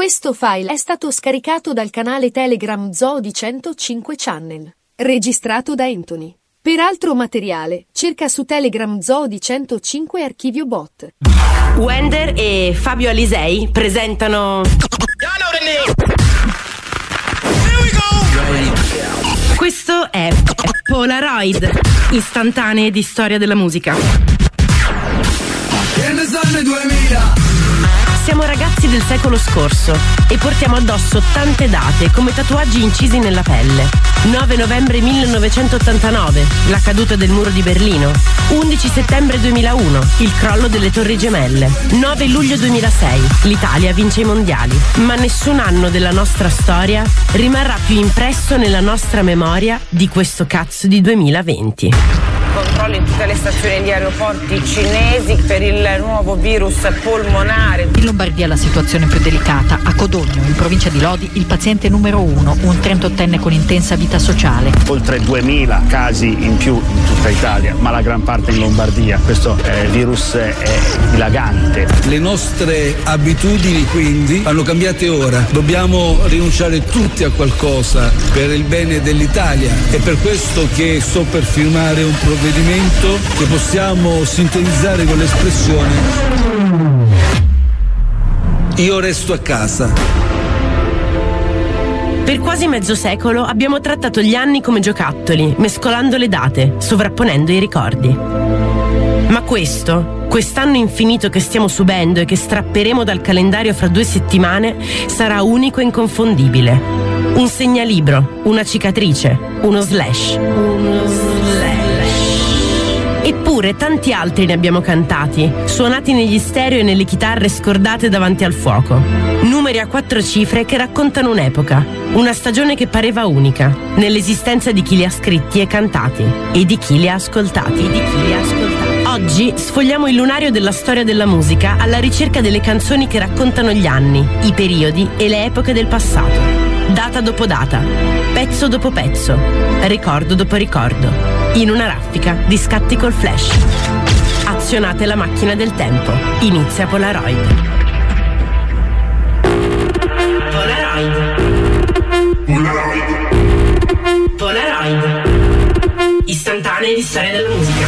Questo file è stato scaricato dal canale Telegram Zoo di 105 Channel, registrato da Anthony. Per altro materiale, cerca su Telegram Zoo di 105 Archivio Bot. Wender e Fabio Alisei presentano Questo è Polaroid, istantanee di storia della musica. Siamo ragazzi del secolo scorso e portiamo addosso tante date come tatuaggi incisi nella pelle. 9 novembre 1989, la caduta del muro di Berlino. 11 settembre 2001, il crollo delle Torri Gemelle. 9 luglio 2006, l'Italia vince i mondiali. Ma nessun anno della nostra storia rimarrà più impresso nella nostra memoria di questo cazzo di 2020. Controlli in tutte le stazioni di aeroporti cinesi per il nuovo virus polmonare. In Lombardia la situazione più delicata. A Codogno, in provincia di Lodi, il paziente numero 1, un 38enne con intensa vita sociale. Oltre 2000 casi in più in tutta Italia, ma la gran parte in Lombardia. Questo virus è dilagante. Le nostre abitudini quindi vanno cambiate ora. Dobbiamo rinunciare tutti a qualcosa per il bene dell'Italia. È per questo che sto per firmare un provvedimento che possiamo sintetizzare con l'espressione io resto a casa. Per quasi mezzo secolo abbiamo trattato gli anni come giocattoli, mescolando le date, sovrapponendo i ricordi. Ma quest'anno infinito che stiamo subendo e che strapperemo dal calendario fra 2 settimane sarà unico e inconfondibile. Un segnalibro, una cicatrice, uno slash. Eppure tanti altri ne abbiamo cantati, suonati negli stereo e nelle chitarre scordate davanti al fuoco. Numeri a 4 cifre che raccontano un'epoca, una stagione che pareva unica, nell'esistenza di chi li ha scritti e cantati, e di chi li ha ascoltati. Oggi sfogliamo il lunario della storia della musica alla ricerca delle canzoni che raccontano gli anni, i periodi e le epoche del passato. Data dopo data, pezzo dopo pezzo, ricordo dopo ricordo, in una raffica di scatti col flash. Azionate la macchina del tempo. Inizia Polaroid. Polaroid. Istantanee di storia della musica.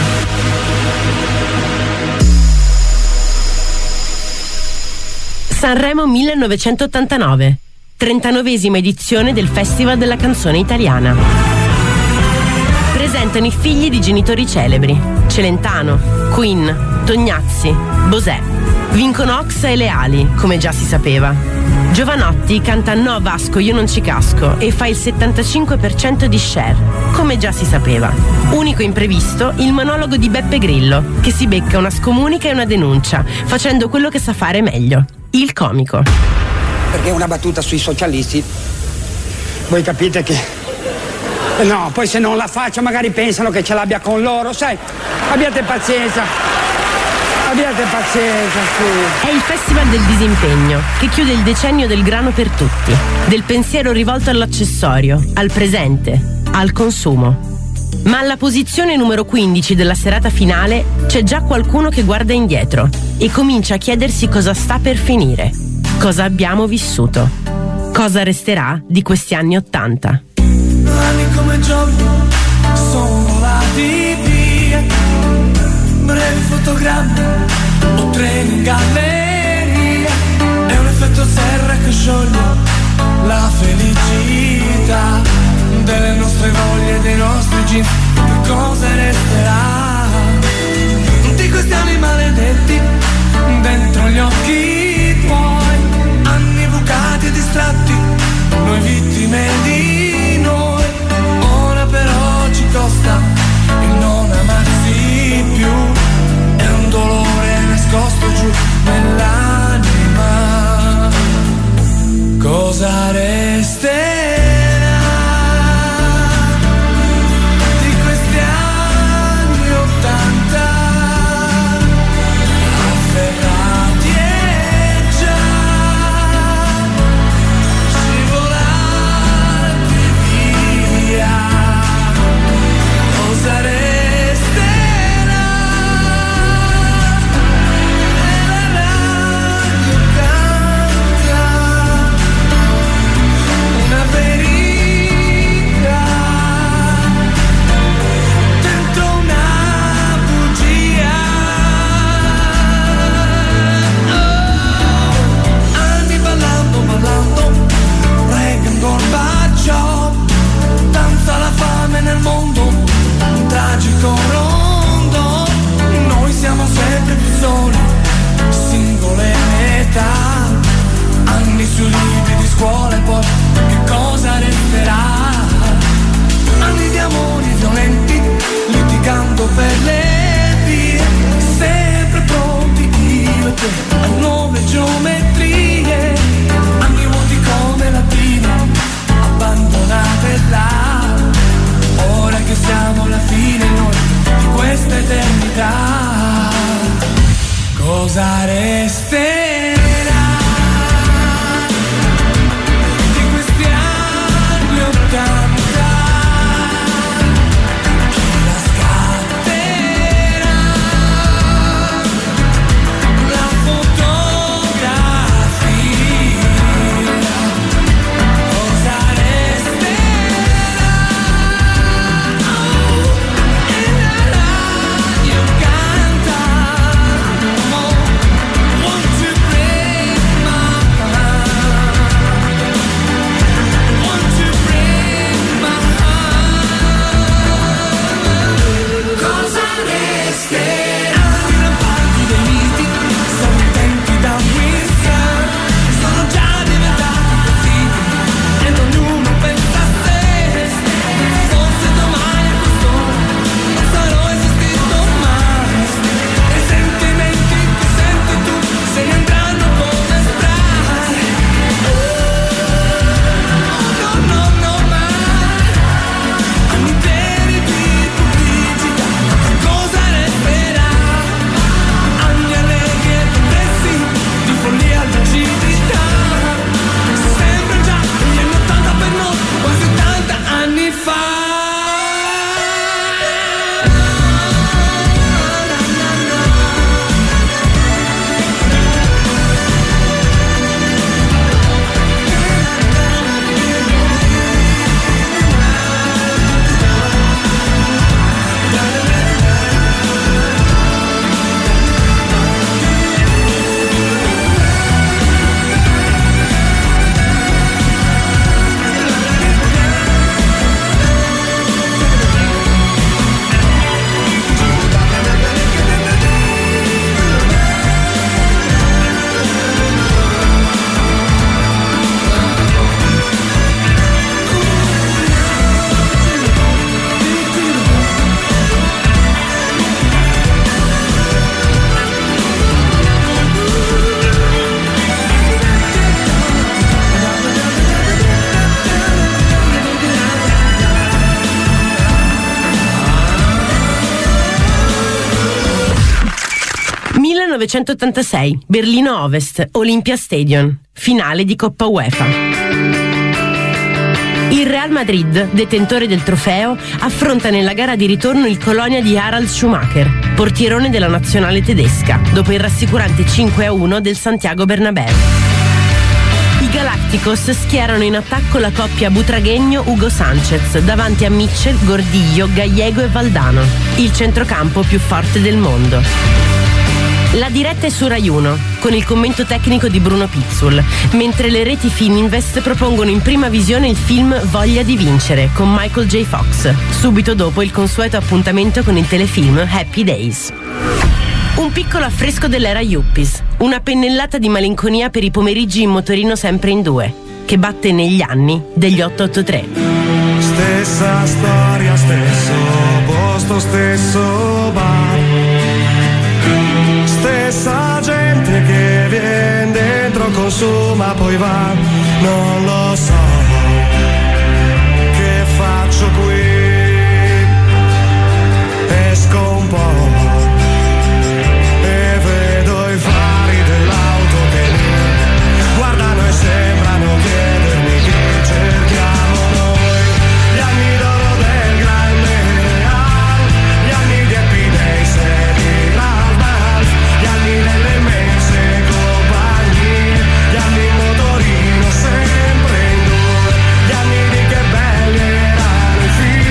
Sanremo 1989. 39esima edizione del Festival della canzone italiana. Presentano i figli di genitori celebri: Celentano, Queen, Tognazzi, Bosè. Vincono Oxa e Leali, come già si sapeva. Giovanotti canta No Vasco io non ci casco e fa il 75% di share, come già si sapeva. Unico imprevisto il monologo di Beppe Grillo, che si becca una scomunica e una denuncia, facendo quello che sa fare meglio: il comico. Perché una battuta sui socialisti, voi capite che no, poi se non la faccio magari pensano che ce l'abbia con loro, sai, abbiate pazienza, sì. È il festival del disimpegno, che chiude il decennio del grano per tutti, del pensiero rivolto all'accessorio, al presente, al consumo. Ma alla posizione numero 15 della serata finale c'è già qualcuno che guarda indietro e comincia a chiedersi cosa sta per finire, cosa abbiamo vissuto, cosa resterà di questi anni '80. Anni come giorni sono volati via, brevi fotogrammi o treni in galleria, è un effetto serra che scioglie la felicità delle nostre voglie, dei nostri jeans. Che cosa resterà di questi anni maledetti dentro gli occhi tuoi, anni bucati e distratti, noi vittime di noi. Ora però ci costa il non amarsi più, è un dolore nascosto giù nell'anima. Cosa resterà di questi anni '80, afferrati e già scivolati via? Cosa resterà? E la radio canta 1986, Berlino Ovest, Olympia Stadium, finale di Coppa UEFA. Il Real Madrid, detentore del trofeo, affronta nella gara di ritorno il Colonia di Harald Schumacher, portierone della nazionale tedesca, dopo il rassicurante 5-1 del Santiago Bernabéu. I Galacticos schierano in attacco la coppia Butragueño-Hugo Sanchez davanti a Mitchell, Gordillo, Gallego e Valdano, il centrocampo più forte del mondo. La diretta è su Rai 1, con il commento tecnico di Bruno Pizzul, mentre le reti Fininvest propongono in prima visione il film Voglia di vincere, con Michael J. Fox, subito dopo il consueto appuntamento con il telefilm Happy Days. Un piccolo affresco dell'era Yuppies, una pennellata di malinconia per i pomeriggi in motorino sempre in due, che batte negli anni degli 883. Stessa storia, stesso posto, stesso bar, stessa gente che viene dentro, consuma, poi va. Non lo so che faccio qui, esco un po' e vedo i fari dell'auto che mi guardano e sembrano chiedermi che cerchiamo noi. Gli anni d'oro del grande Real, gli anni di Happy Days e di Ralph, gli anni delle immense compagnie, gli anni in motorino sempre in due, gli anni di che belli erano i film.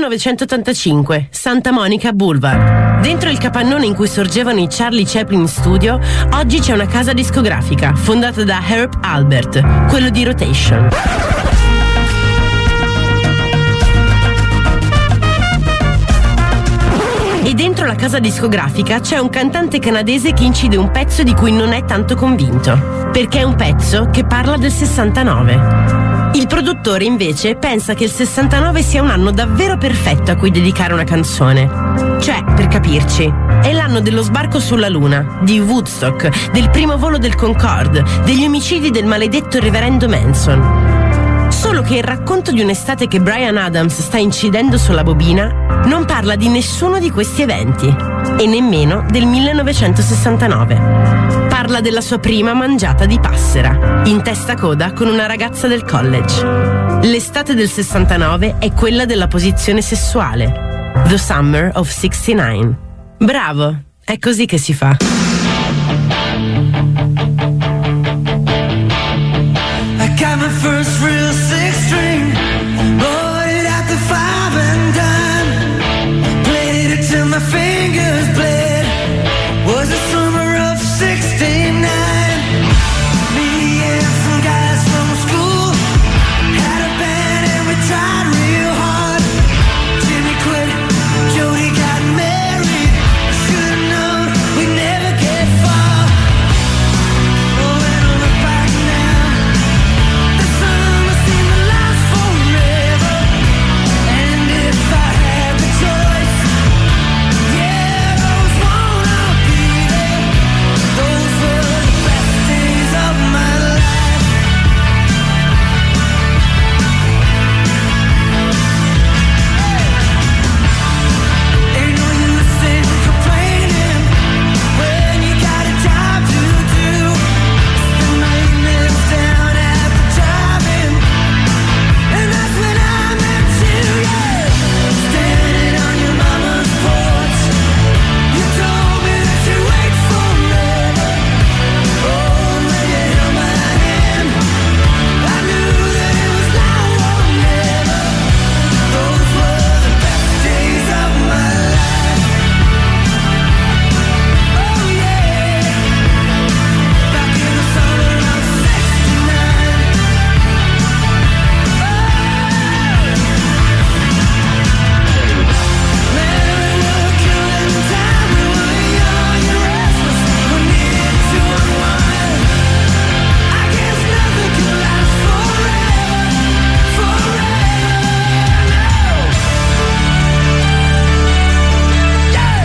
1985, Santa Monica Boulevard. Dentro il capannone in cui sorgevano i Charlie Chaplin Studio, oggi c'è una casa discografica fondata da Herb Alpert, quello di Rotation. E dentro la casa discografica c'è un cantante canadese che incide un pezzo di cui non è tanto convinto, perché è un pezzo che parla del 69. Il produttore invece pensa che il 69 sia un anno davvero perfetto a cui dedicare una canzone. Cioè, per capirci, è l'anno dello sbarco sulla Luna, di Woodstock, del primo volo del Concorde, degli omicidi del maledetto reverendo Manson. Solo che il racconto di un'estate che Bryan Adams sta incidendo sulla bobina non parla di nessuno di questi eventi, e nemmeno del 1969. Parla della sua prima mangiata di passera, in testa coda con una ragazza del college. L'estate del 69 è quella della posizione sessuale. The Summer of 69. Bravo, è così che si fa. I got my first real six string, bought it at the 5 and dime, played it till my fingers bled, was the summer of 69. Me and some guys from school had a band and we tried real hard. Jimmy quit, Jody got married, should've known we'd never get far. Oh, and I look back now, the summer seemed to last forever. And if I had the choice, yeah, those wanna be there. Those were the best days of my life. Ain't no use in complaining when you got a job to do. Spend my evenings down at the drive-in, and that's when I met you, yeah. Standing on your mama's porch, you told me that you'd wait forever. Oh, when you held my hand, I knew that it was now or never. Those were the best days of my life. Oh yeah, back in the summer of 69. Man, we were killing time, we were young and restless, we needed to unwind. I guess nothing could last forever, forever, no. Yeah.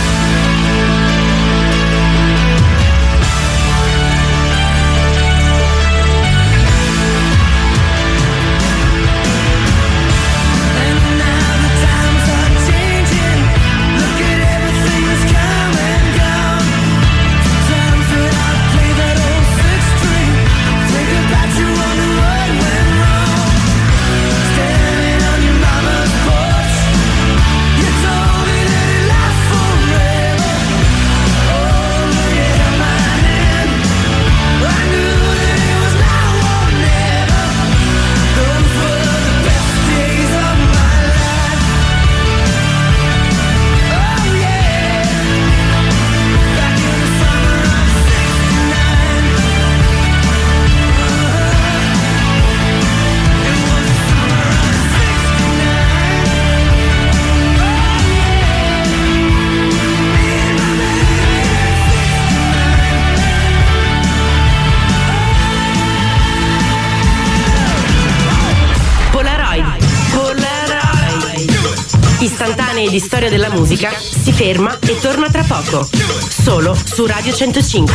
And now the times are changing. Look at everything that's come and gone. Sometimes when I play that old six string, think about you, wonder what went wrong. Standing on your mama's porch, you told me that it lasts forever. Oh, when you held my hand, I knew that it was now or never. Those were the best days of my life. Oh yeah, back in the summer of 69. It was the summer of 69. Polaroid. Istantanei di storia della musica, si ferma e torna tra poco. Solo su Radio 105.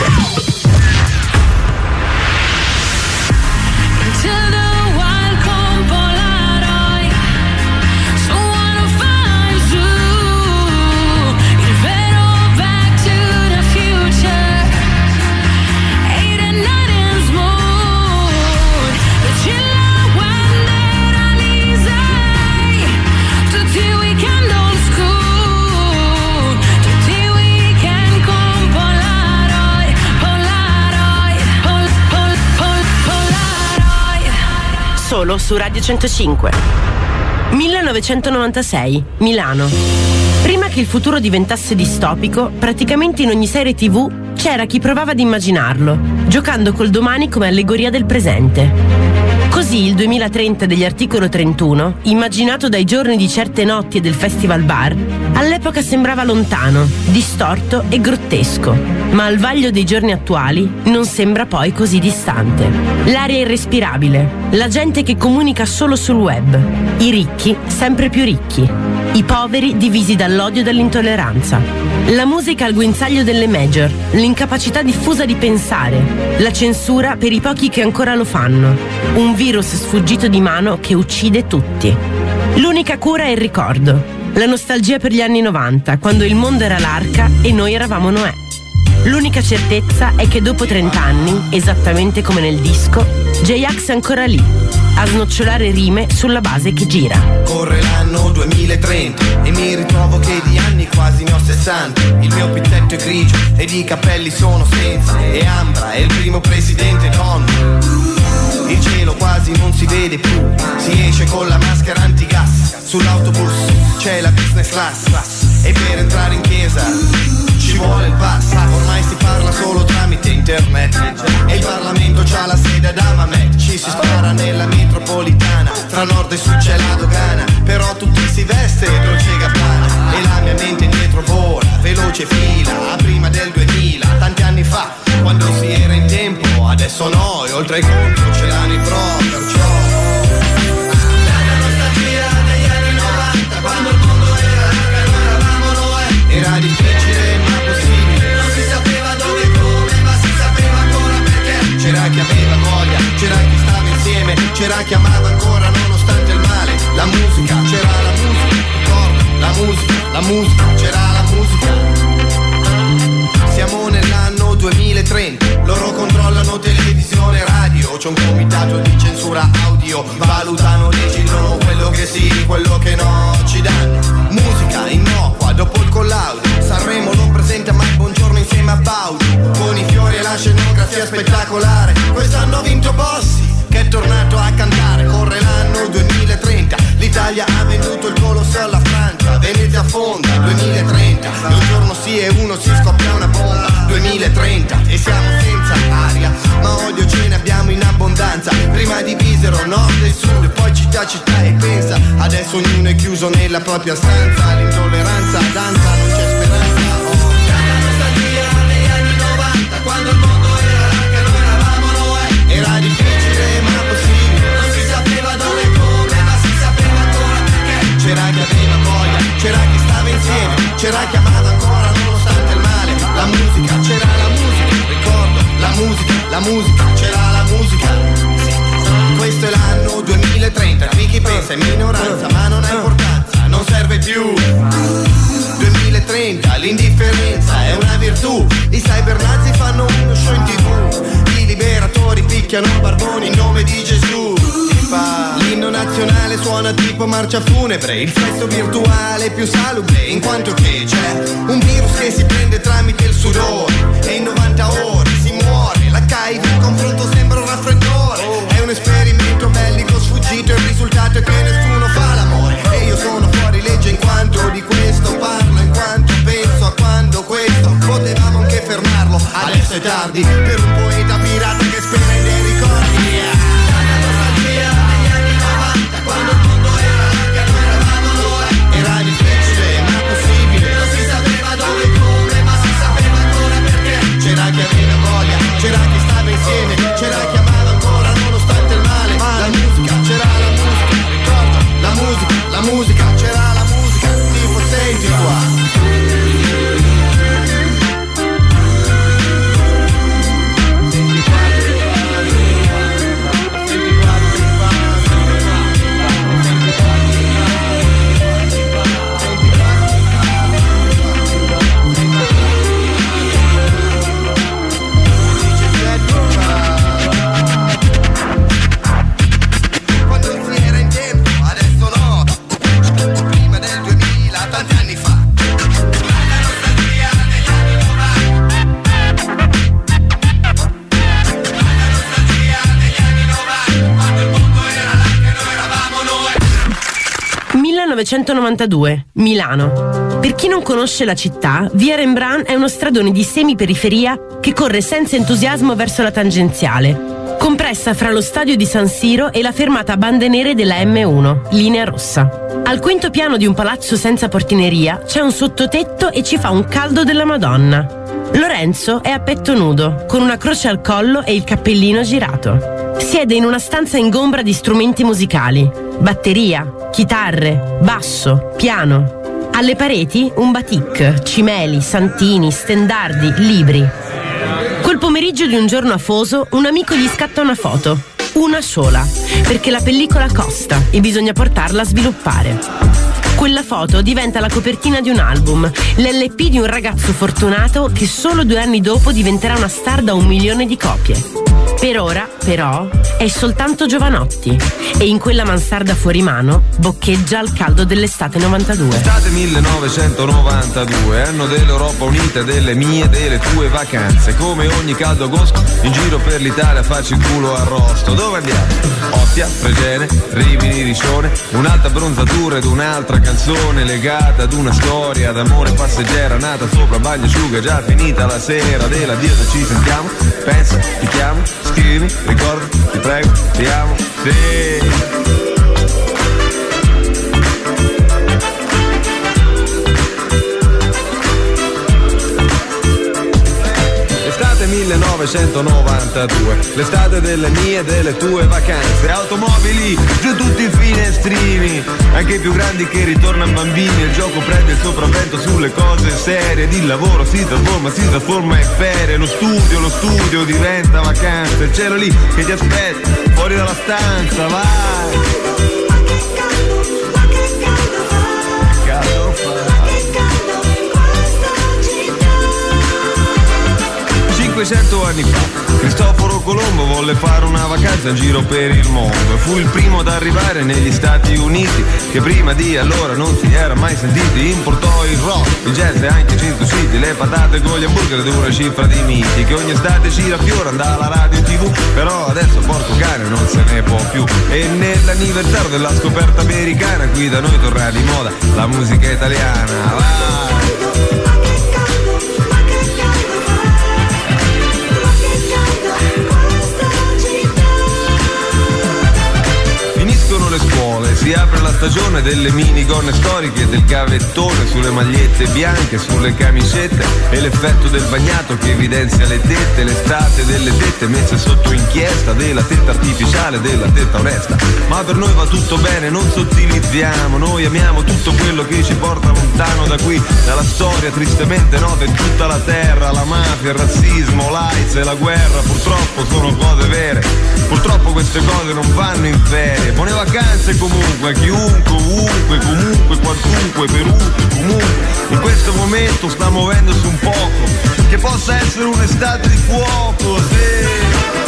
To the wild con Polaroid, someone who finds you. Il vero Back to the Future, 8 and 9 in smooth. The chilla bandera Lisei, tutti i weekend old school, tutti i weekend con Polaroid, Polaroid, Polaroid. Solo su Radio 105. 1996, Milano. Prima che il futuro diventasse distopico, praticamente in ogni serie TV c'era chi provava ad immaginarlo, giocando col domani come allegoria del presente. Così il 2030 degli Articolo 31, immaginato dai giorni di certe notti e del Festival Bar, all'epoca sembrava lontano, distorto e grottesco, ma al vaglio dei giorni attuali non sembra poi così distante. L'aria irrespirabile, la gente che comunica solo sul web, i ricchi sempre più ricchi, i poveri divisi dall'odio e dall'intolleranza, la musica al guinzaglio delle major, l'incapacità diffusa di pensare, la censura per i pochi che ancora lo fanno, un virus sfuggito di mano che uccide tutti. L'unica cura è il ricordo, la nostalgia per gli anni 90, quando il mondo era l'arca e noi eravamo Noè. L'unica certezza è che dopo 30 anni, esattamente come nel disco, J-Ax è ancora lì, a snocciolare rime sulla base che gira. Corre l'anno 2030 e mi ritrovo che di anni quasi ne ho 60. Il mio pizzetto è grigio ed i capelli sono senza, e Ambra è il primo presidente donna. Il cielo quasi non si vede più, si esce con la maschera antigas. Sull'autobus c'è la business class e per entrare in chiesa ci vuole il pass. Ormai si parla solo tramite internet e il Parlamento c'ha la sede ad Amamet. Ci si spara nella metropolitana, tra nord e sud c'è la dogana, però tutti si veste Dolce Gabbana e la mia mente indietro vola, veloce fila a prima del 2000. Tanti anni fa, quando si era in tempo, adesso no, e oltre ai conto ce l'hanno i pro, perciò la nostalgia degli anni 90, quando il mondo era largo e noi eravamo Noè. Era difficile ma possibile, non si sapeva dove e come, ma si sapeva ancora perché. C'era chi aveva voglia, c'era chi stava insieme, c'era chi amava ancora nonostante il male. La musica, c'era la musica, ricordo, la musica, c'era la musica. Siamo nell'anno 2030, loro controllano televisione, radio, c'è un comitato di censura audio, valutano, decidono quello che sì, quello che no ci danno. Musica innocua, dopo il collaudo, Sanremo lo presenta ma il buongiorno insieme a Baudi, con i fiori e la scenografia spettacolare. Quest'anno ha vinto Bossi, che è tornato a cantare. Corre l'anno 2030, l'Italia ha venduto il Colosseo alla Francia, Venezia affonda, 2030, e un giorno sì e uno si scoppia una bomba, 2030, e siamo senza aria, ma odio ce ne abbiamo in abbondanza. Prima divisero nord e sud, poi città e pensa, adesso ognuno è chiuso nella propria stanza, l'intolleranza danza, non c'è speranza. Oh, la nostalgia degli anni 90, quando il mondo era largo e noi eravamo Noè. Era difficile ma possibile, non si sapeva dove e come, ma si sapeva ancora perché. C'era chi aveva voglia, c'era chi stava insieme, c'era chi amava ancora nonostante il male. La musica, c'era la musica, ricordo, la musica, c'era la musica. Questo è l'anno 2030, qui chi pensa è minoranza, ma non ha importanza, non serve più. 2030, l'indifferenza è una virtù, i cybernazi fanno uno show in TV, i liberatori picchiano barboni in nome di Gesù. L'inno nazionale suona tipo marcia funebre, il sesso virtuale più salubre, in quanto che c'è un virus che si prende tramite il sudore e in 90 ore si muore. L'HIV in confronto sembra un raffreddore, è un esperimento bellico sfuggito, il risultato è che nessuno fa l'amore. E io sono fuori legge in quanto di questo parlo, in quanto penso a quando questo potevamo anche fermarlo. Adesso è tardi per un poeta pirata che spera in dei ricordi. Quando il mondo era largo e noi eravamo Noè. Era difficile ma possibile, non si sapeva dove e come, ma si sapeva ancora perché. C'era chi aveva voglia, c'era chi stava insieme, c'era chi amava ancora nonostante il male. La musica, c'era la musica, ricordo, la musica, c'era la musica, tipo senti qua. 1992, Milano. Per chi non conosce la città, via Rembrandt è uno stradone di semiperiferia che corre senza entusiasmo verso la tangenziale, compressa fra lo stadio di San Siro e la fermata bande nere della M1, linea rossa. Al quinto piano di un palazzo senza portineria c'è un sottotetto e ci fa un caldo della Madonna. Lorenzo è a petto nudo, con una croce al collo e il cappellino girato. Siede in una stanza ingombra di strumenti musicali: batteria, chitarre, basso, piano. Alle pareti un batik, cimeli, santini, stendardi, libri. Quel pomeriggio di un giorno afoso, un amico gli scatta una foto. Una sola, perché la pellicola costa e bisogna portarla a sviluppare. Quella foto diventa la copertina di un album, l'LP di un ragazzo fortunato che solo 2 anni dopo diventerà una star da 1 milione di copie. Per ora, però, è soltanto Giovanotti e in quella mansarda fuori mano boccheggia al caldo dell'estate 92. Estate 1992, anno dell'Europa Unita, delle mie e delle tue vacanze. Come ogni caldo agosto, in giro per l'Italia faccio il culo arrosto. Dove andiamo? Ostia, Fregene, Rimini, Riccione. Un'alta bronzatura ed un'altra canzone legata ad una storia d'amore passeggera nata sopra bagnasciuga, già finita la sera dell'addio, ci sentiamo. Pensa, ti chiamo, scrivi, ricorda, ti prego, ti amo, sì. Estate 1992, l'estate delle mie e delle tue vacanze. Automobili, giù tutti i finestrini, anche i più grandi che ritornano bambini. Il gioco prende il sopravvento sulle cose serie. Il lavoro si trasforma in ferie. Lo studio diventa vacanza. Il cielo lì che ti aspetta, fuori dalla stanza, vai. Che caldo fa. 500 anni fa Cristoforo Colombo volle fare una vacanza in giro per il mondo. Fu il primo ad arrivare negli Stati Uniti, che prima di allora non si era mai sentiti. Importò il rock, il jazz e anche i Cinto City, le patate con gli hamburger ed una cifra di miti che ogni estate ci raffiora, andava alla radio e TV. Però adesso porco cane non se ne può più. E nell'anniversario della scoperta americana qui da noi torna di moda la musica italiana. Vai! Finiscono le scuole, si apre la stagione delle minigonne storiche, del gavettone sulle magliette bianche, sulle camicette, e l'effetto del bagnato che evidenzia le tette, l'estate delle tette messe sotto inchiesta, della tetta artificiale, della tetta onesta. Ma per noi va tutto bene, non sottilizziamo, noi amiamo tutto quello che ci porta lontano da qui, dalla storia tristemente nota in tutta la terra, la mafia, il razzismo, l'AIDS e la guerra. Purtroppo sono cose vere, purtroppo queste cose non vanno in ferie. Buone vacanze comunque a chiunque, ovunque, comunque, quantunque, Perù, comunque. In questo momento sta muovendosi un poco, che possa essere un'estate di fuoco, sì.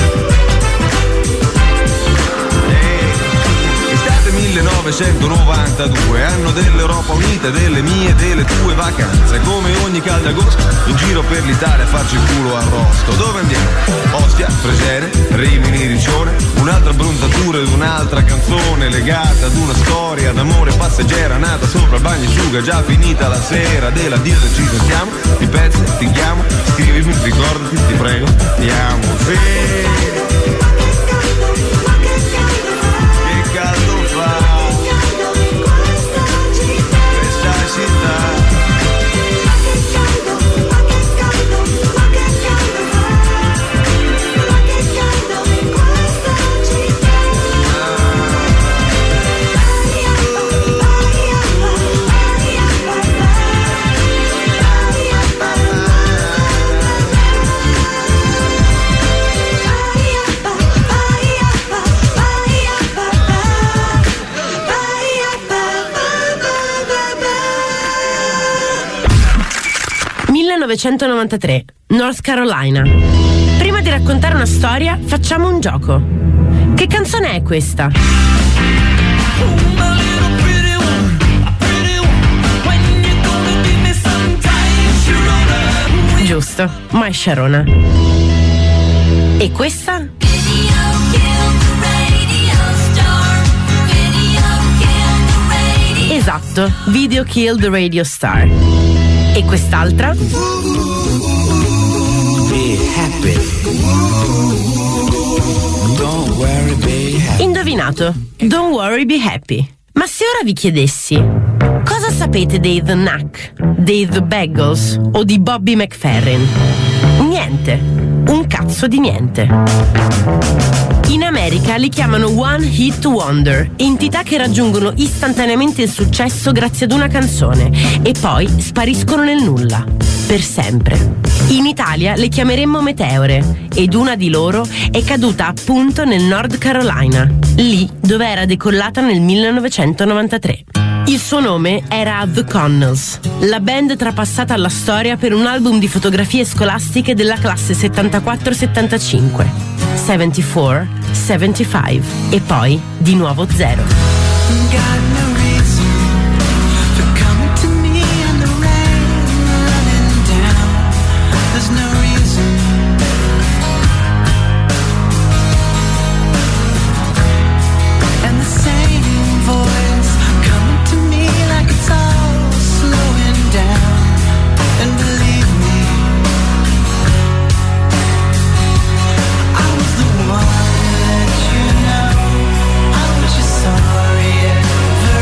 Estate 1992, anno dell'Europa Unita, delle mie e delle tue vacanze. Come ogni caldo agosto, in giro per l'Italia a farci il culo arrosto. Dove andiamo? Ostia, Fregene, Rimini, Riccione. Un'altra bronzatura ed un'altra canzone legata ad una storia d'amore passeggera nata sopra il bagnasciuga, già finita la sera dell'addio, ci sentiamo. Ti pensi, ti chiamo, scrivimi, ricordati, ti prego, ti amo, sì. Caldo fa questa città. North Carolina. Prima di raccontare una storia, facciamo un gioco. Che canzone è questa? Giusto, My Sharona. E questa? Esatto, Video Killed the Radio Star. E quest'altra? Be happy. Don't worry, be happy. Indovinato, Don't Worry Be Happy. Ma se ora vi chiedessi, cosa sapete dei The Knack, dei The Bagels o di Bobby McFerrin? Niente, un cazzo di niente. In America li chiamano One Hit Wonder, entità che raggiungono istantaneamente il successo grazie ad una canzone e poi spariscono nel nulla, per sempre. In Italia le chiameremmo meteore ed una di loro è caduta appunto nel North Carolina, lì dove era decollata nel 1993. Il suo nome era The Connells, la band trapassata alla storia per un album di fotografie scolastiche della classe 74-75, 74, 75 e poi di nuovo 0. Sorry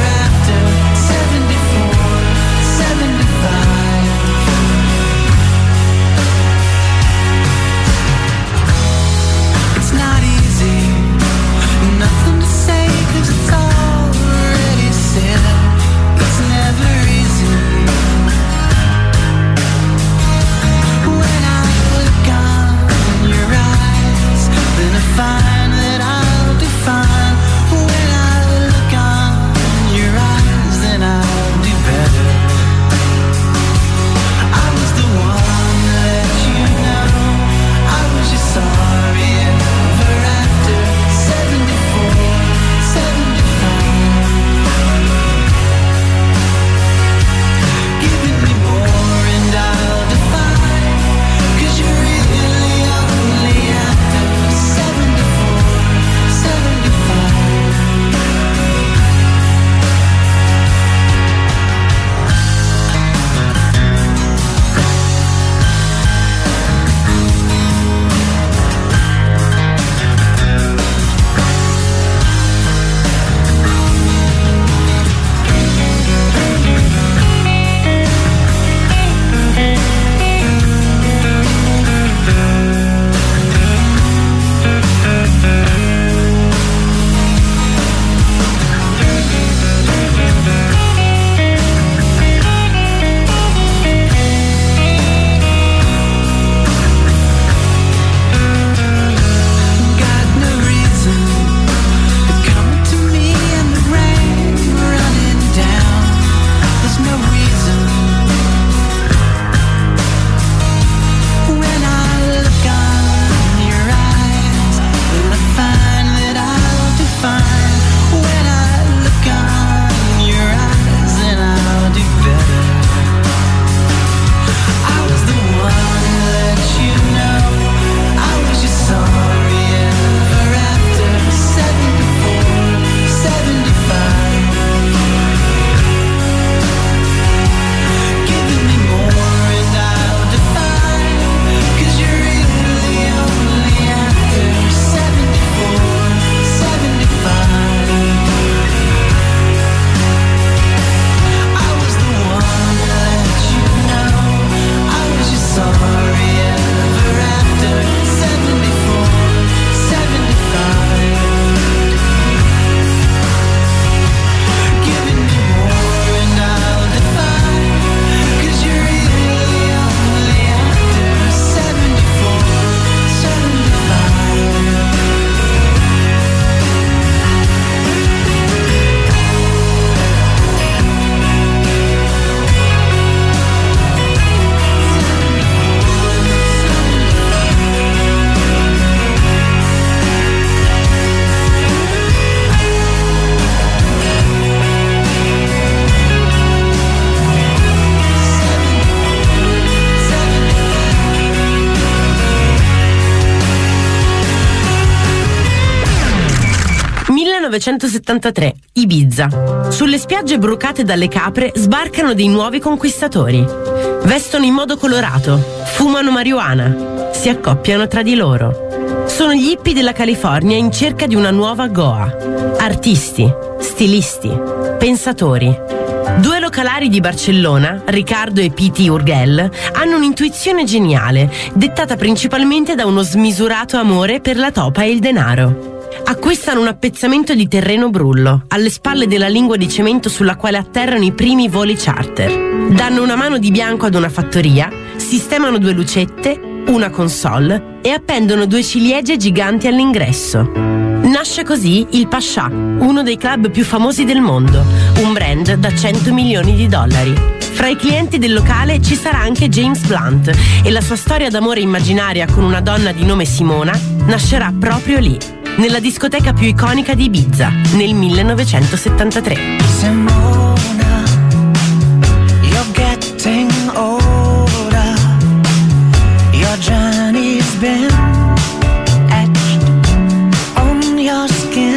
1973, Ibiza. Sulle spiagge brucate dalle capre sbarcano dei nuovi conquistatori. Vestono in modo colorato, fumano marijuana, si accoppiano tra di loro. Sono gli hippie della California in cerca di una nuova Goa. Artisti, stilisti, pensatori. Due localari di Barcellona, Riccardo e Piti Urgell, hanno un'intuizione geniale, dettata principalmente da uno smisurato amore per la topa e il denaro. Acquistano un appezzamento di terreno brullo, alle spalle della lingua di cemento sulla quale atterrano i primi voli charter. Danno una mano di bianco ad una fattoria, sistemano 2 lucette, una console e appendono 2 ciliegie giganti all'ingresso. Nasce così il Pascià, uno dei club più famosi del mondo, un brand da $100 milioni. Fra i clienti del locale ci sarà anche James Blunt e la sua storia d'amore immaginaria con una donna di nome Simona nascerà proprio lì, nella discoteca più iconica di Ibiza, nel 1973. Simona, you're getting older. Your journey's been etched on your skin.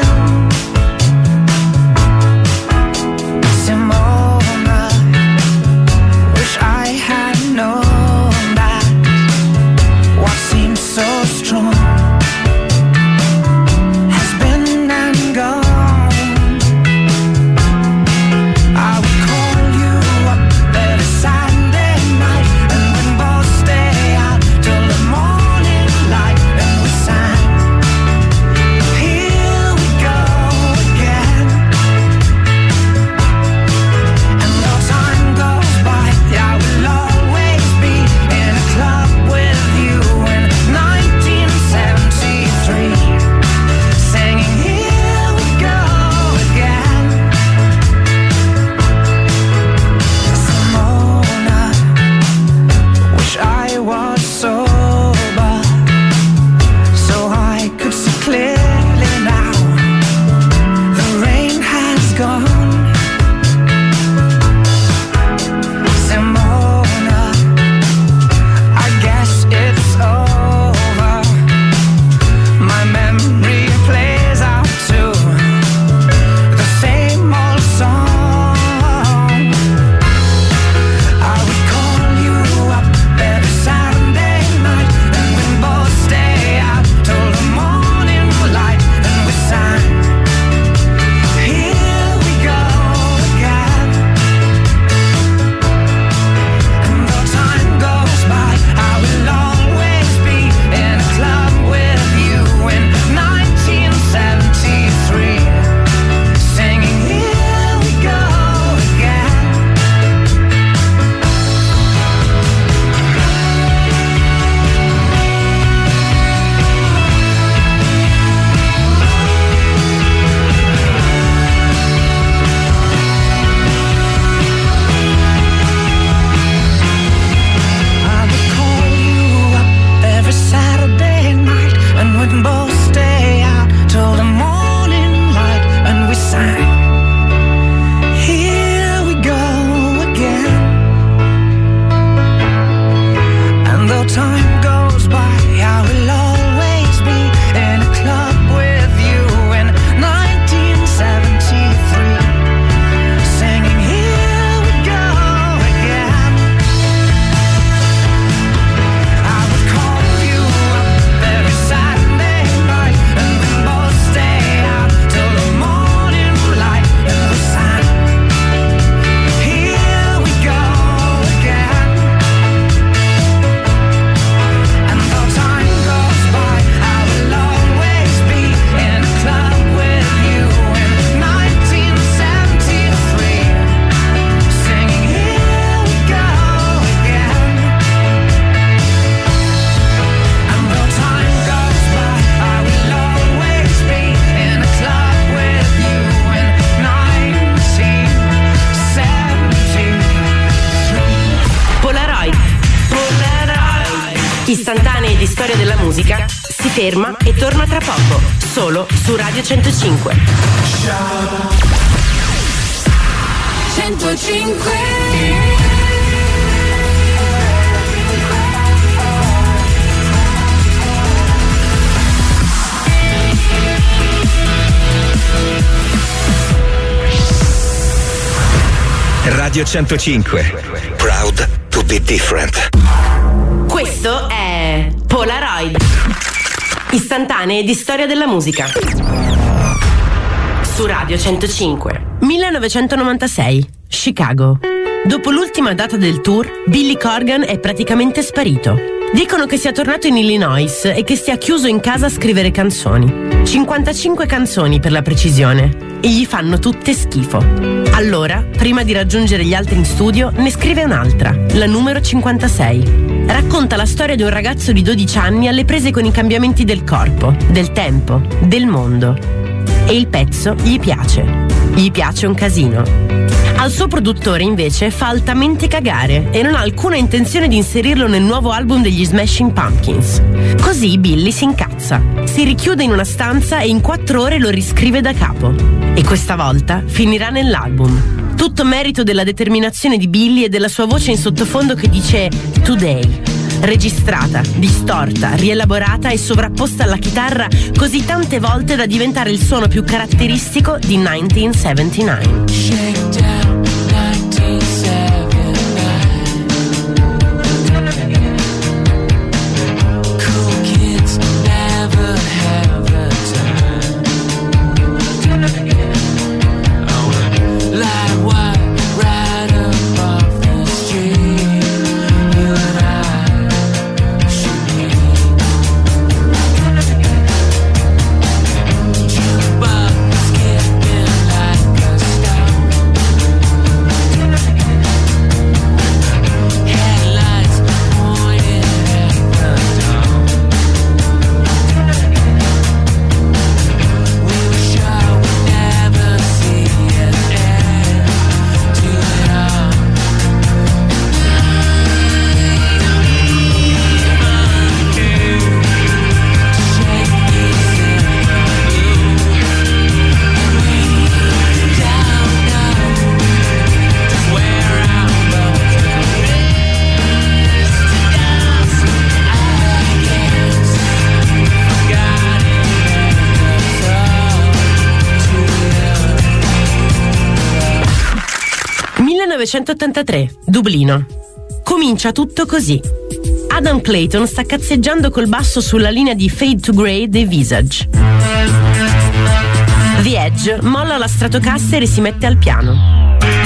Simona, wish I had known that what seems so strong Istantanee di storia della musica si ferma e torna tra poco, solo su Radio 105. 105. Radio 105. Proud to be different. Questo è Polaroid. Istantanee di storia della musica. Su Radio 105. 1996, Chicago. Dopo l'ultima data del tour, Billy Corgan è praticamente sparito. Dicono che sia tornato in Illinois e che stia chiuso in casa a scrivere canzoni. 55 canzoni per la precisione. E gli fanno tutte schifo. Allora, prima di raggiungere gli altri in studio, ne scrive un'altra, la numero 56. Racconta la storia di un ragazzo di 12 anni alle prese con i cambiamenti del corpo, del tempo, del mondo. E il pezzo gli piace. Gli piace un casino. Al suo produttore invece fa altamente cagare e non ha alcuna intenzione di inserirlo nel nuovo album degli Smashing Pumpkins. Così Billy si incazza, si richiude in una stanza e in 4 ore lo riscrive da capo. E questa volta finirà nell'album. Tutto merito della determinazione di Billy e della sua voce in sottofondo che dice Today, registrata, distorta, rielaborata e sovrapposta alla chitarra così tante volte da diventare il suono più caratteristico di 1979. Dublino. Comincia tutto così. Adam Clayton sta cazzeggiando col basso sulla linea di Fade to Grey dei Visage. The Edge molla la Stratocaster e si mette al piano.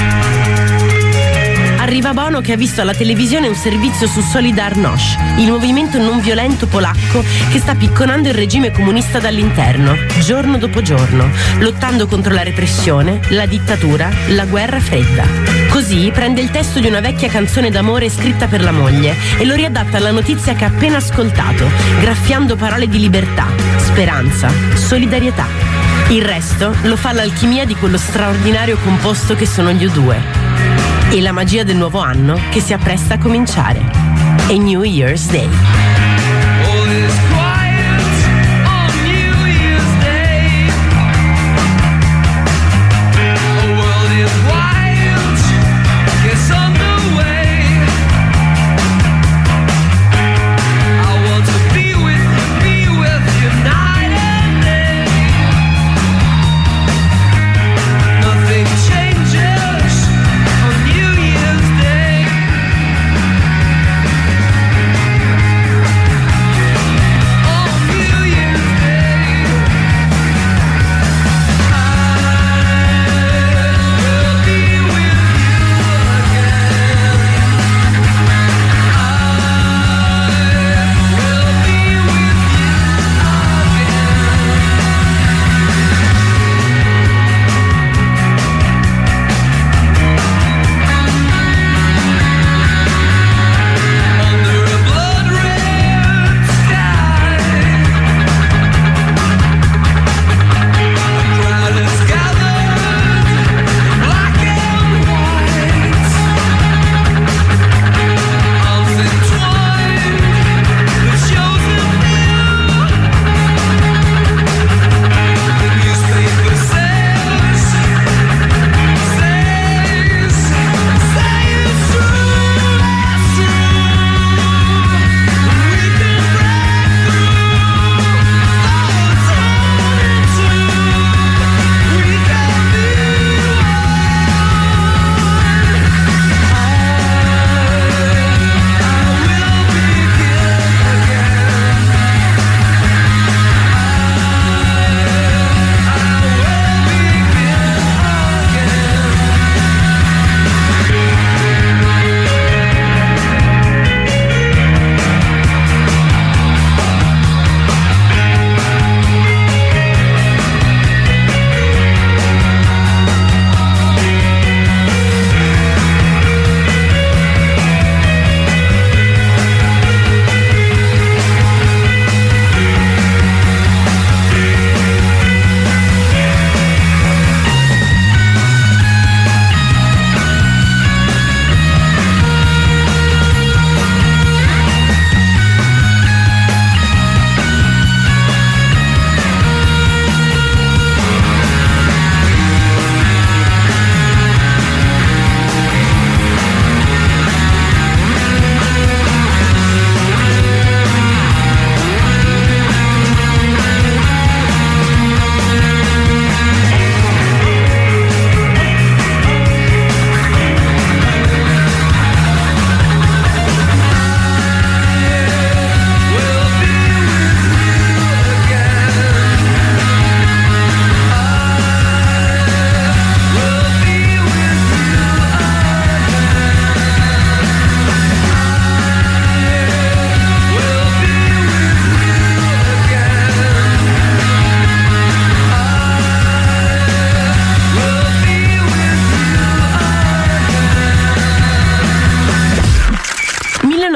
Arriva Bono che ha visto alla televisione un servizio su Solidarność, il movimento non violento polacco che sta picconando il regime comunista dall'interno, giorno dopo giorno, lottando contro la repressione, la dittatura, la guerra fredda. Così prende il testo di una vecchia canzone d'amore scritta per la moglie e lo riadatta alla notizia che ha appena ascoltato, graffiando parole di libertà, speranza, solidarietà. Il resto lo fa l'alchimia di quello straordinario composto che sono gli U2. E la magia del nuovo anno che si appresta a cominciare. A New Year's Day.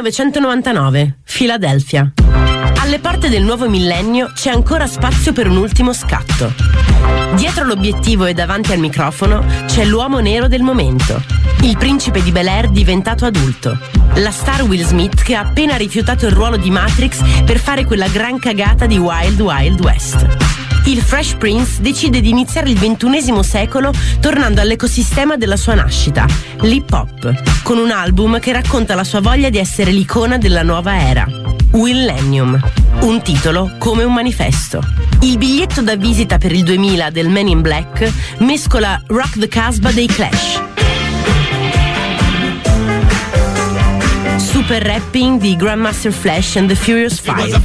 1999, Filadelfia. Alle porte del nuovo millennio c'è ancora spazio per un ultimo scatto. Dietro l'obiettivo e davanti al microfono c'è l'uomo nero del momento, il principe di Bel-Air diventato adulto, la star Will Smith che ha appena rifiutato il ruolo di Matrix per fare quella gran cagata di Wild Wild West. Il Fresh Prince decide di iniziare il XXI secolo tornando all'ecosistema della sua nascita, l'hip hop, con un album che racconta la sua voglia di essere l'icona della nuova era, Willennium, un titolo come un manifesto. Il biglietto da visita per il 2000 del Men in Black mescola Rock the Casbah dei Clash, super rapping di Grandmaster Flash and the Furious Five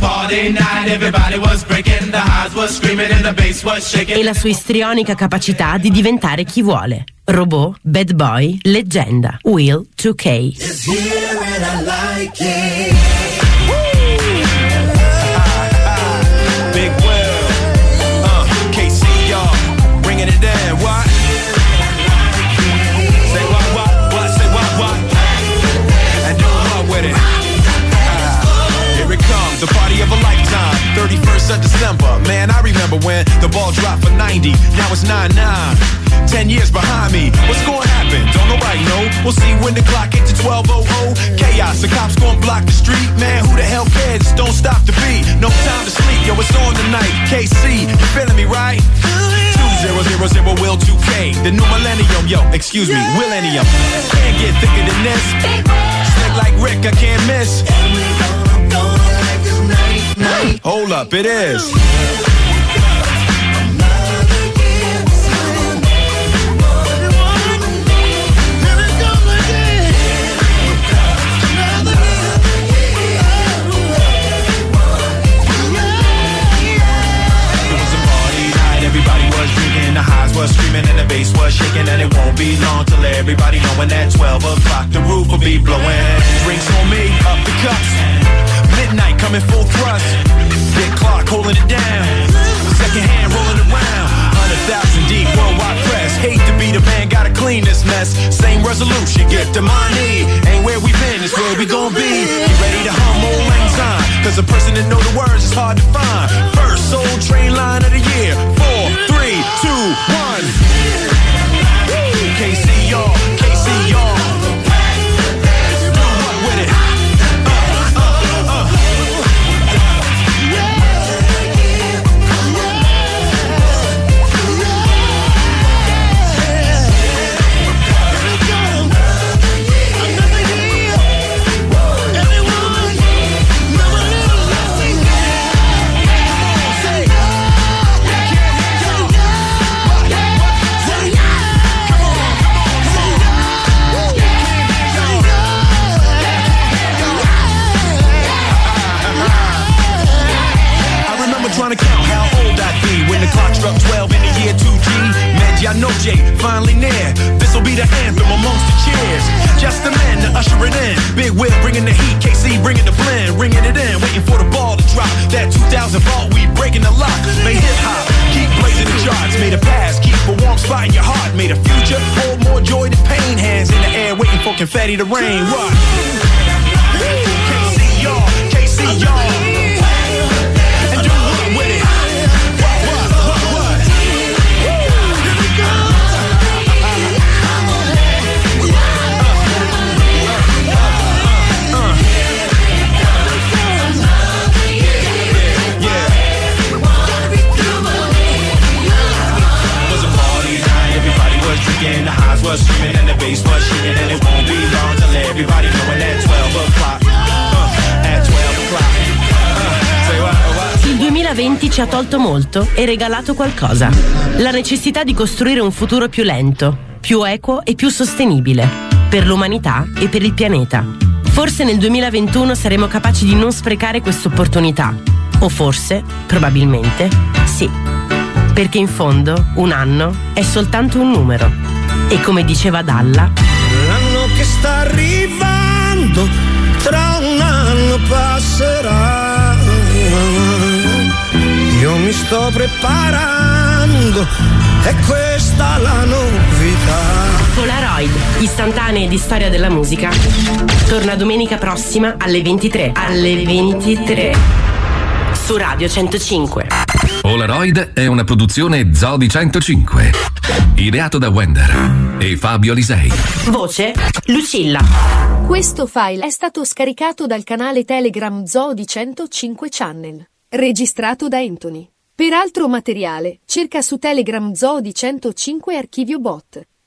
e la sua istrionica capacità di diventare chi vuole. Robot, bad boy, leggenda, Will 2K. Big Will, KC, y'all, bringing it down, what? Say what, say what, and do what with it. Here it comes, the party of a lifetime, 31st of December. Man, I remember when the ball dropped for 90, now it's 9-9. 10 years behind me, what's gonna happen? Don't nobody know. We'll see when the clock hits to 12:00. Chaos, the cops gonna block the street. Man, who the hell cares? Don't stop the beat. No time to sleep, yo, it's on tonight. KC, you feeling me, right? 2000 Will 2K, the new millennium, yo, excuse me, Willennium. Can't get thicker than this. Slick like Rick, I can't miss. Hold up, it is. The highs was screaming and the bass was shaking, and it won't be long till everybody knowing that 12 o'clock the roof will be blowing. Drinks on me, up the cups. Midnight coming full thrust. Big clock holding it down. Second hand rolling around. 100,000 deep, worldwide press. Hate to be the man, gotta clean this mess. Same resolution, get the money. Ain't where we been, it's where we gon' be. Get ready to hum Old Lang Syne, cause a person that know the words is hard to find. First Soul Train line of the year. 4, 3, 2, 1. KC y'all, KC y'all. Do what with it? Trying to count how old I'd be when the clock struck 12 in the year 2G. Medianoche, finally near. This'll be the anthem amongst the cheers. Just the men to usher it in. Big Will bringing the heat, KC bringing the blend, ringing it in, waiting for the ball to drop. That 2000 vault, we breaking the lock. Made hip hop, keep blazing the charts. Made a past, keep a warm spot in your heart. Made a future, hold more joy than pain. Hands in the air, waiting for confetti to rain. What? KC y'all, KC y'all. The highs was screaming and the bass was shaking, and it won't be long till everybody knowing at 12 o'clock. At 12 o'clock. Say what? Il 2020 ci ha tolto molto e regalato qualcosa. La necessità di costruire un futuro più lento, più equo e più sostenibile per l'umanità e per il pianeta. Forse nel 2021 saremo capaci di non sprecare questa opportunità. O forse, probabilmente, sì. Perché in fondo un anno è soltanto un numero. E come diceva Dalla, l'anno che sta arrivando tra un anno passerà. Io mi sto preparando, è questa la novità. Polaroid, istantanee di storia della musica, torna domenica prossima alle 23. Su Radio 105. Polaroid è una produzione Zodi 105. Ideato da Wender e Fabio Lisei. Voce Lucilla. Questo file è stato scaricato dal canale Telegram Zodi 105 Channel. Registrato da Anthony. Per altro materiale, cerca su Telegram Zodi 105 Archivio Bot.